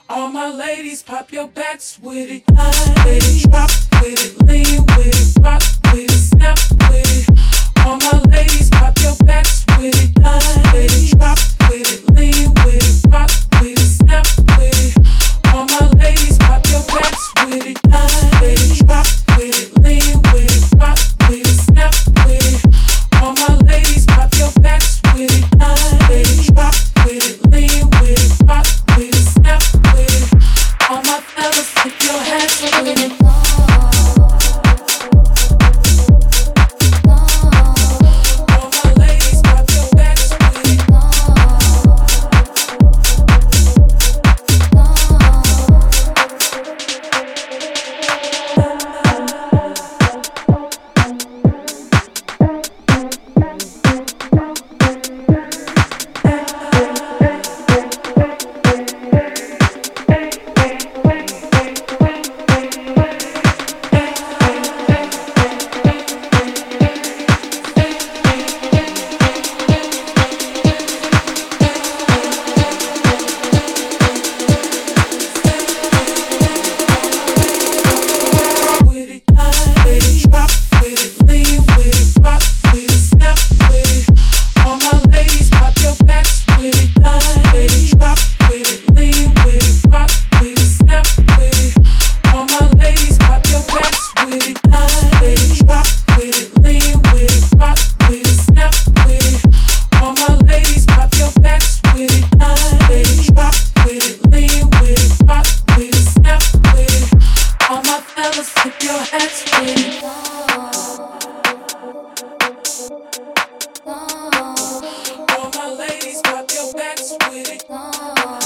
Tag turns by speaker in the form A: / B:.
A: All my ladies, pop your backs with it. Ladies, drop with it, lean with it, rock with it, snap with it. All my ladies, pop your backs with it. Ladies, drop with it, lean with it, rock with it, snap with it. All my ladies, pop your backs with it. Ladies, drop with it, lean with it, rock with it, snap with it. All my ladies, pop your backs with it. Ladies, drop with it, lean with it, rock with it, snap with it. All my fellas, tip your hats with it. All my ladies, pop your backs with it.